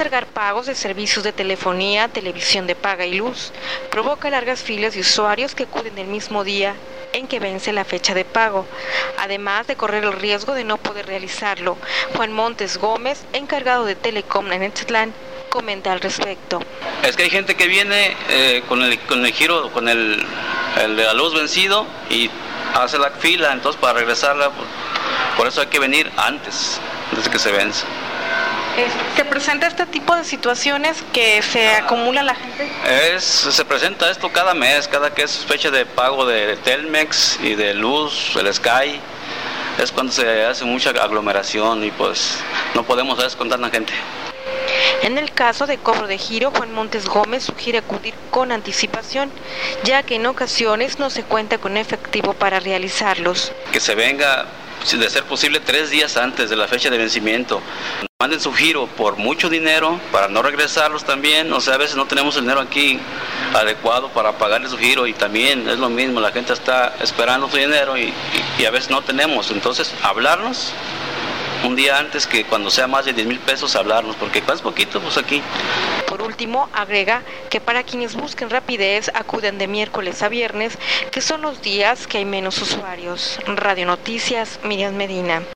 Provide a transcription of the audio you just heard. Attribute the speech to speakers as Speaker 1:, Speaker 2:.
Speaker 1: postergar pagos de servicios de telefonía, televisión de paga y luz. Provoca largas filas de usuarios que acuden el mismo día en que vence la fecha de pago, además de correr el riesgo de no poder realizarlo. Juan Montes Gómez, encargado de Telecom en Etzatlán, comenta al respecto.
Speaker 2: Es que hay gente que viene con el giro, con el de la luz vencido y hace la fila, entonces para regresarla, por eso hay que venir antes de que se vence.
Speaker 1: ¿Se presenta este tipo de situaciones que se acumula la gente?
Speaker 2: Se presenta esto cada mes, cada que es fecha de pago de Telmex y de luz, el Sky, es cuando se hace mucha aglomeración y pues no podemos a veces con tanta gente.
Speaker 1: En el caso de cobro de giro, Juan Montes Gómez sugiere acudir con anticipación, ya que en ocasiones no se cuenta con efectivo para realizarlos.
Speaker 2: Que se venga, de ser posible, 3 días antes de la fecha de vencimiento. Manden su giro por mucho dinero para no regresarlos también. O sea, a veces no tenemos el dinero aquí adecuado para pagarle su giro y también es lo mismo, la gente está esperando su dinero y a veces no tenemos. Entonces, hablarnos un día antes, que cuando sea más de 10,000 pesos hablarnos, porque cuando es poquito, pues aquí.
Speaker 1: Por último, agrega que para quienes busquen rapidez, acuden de miércoles a viernes, que son los días que hay menos usuarios. Radio Noticias, Miriam Medina.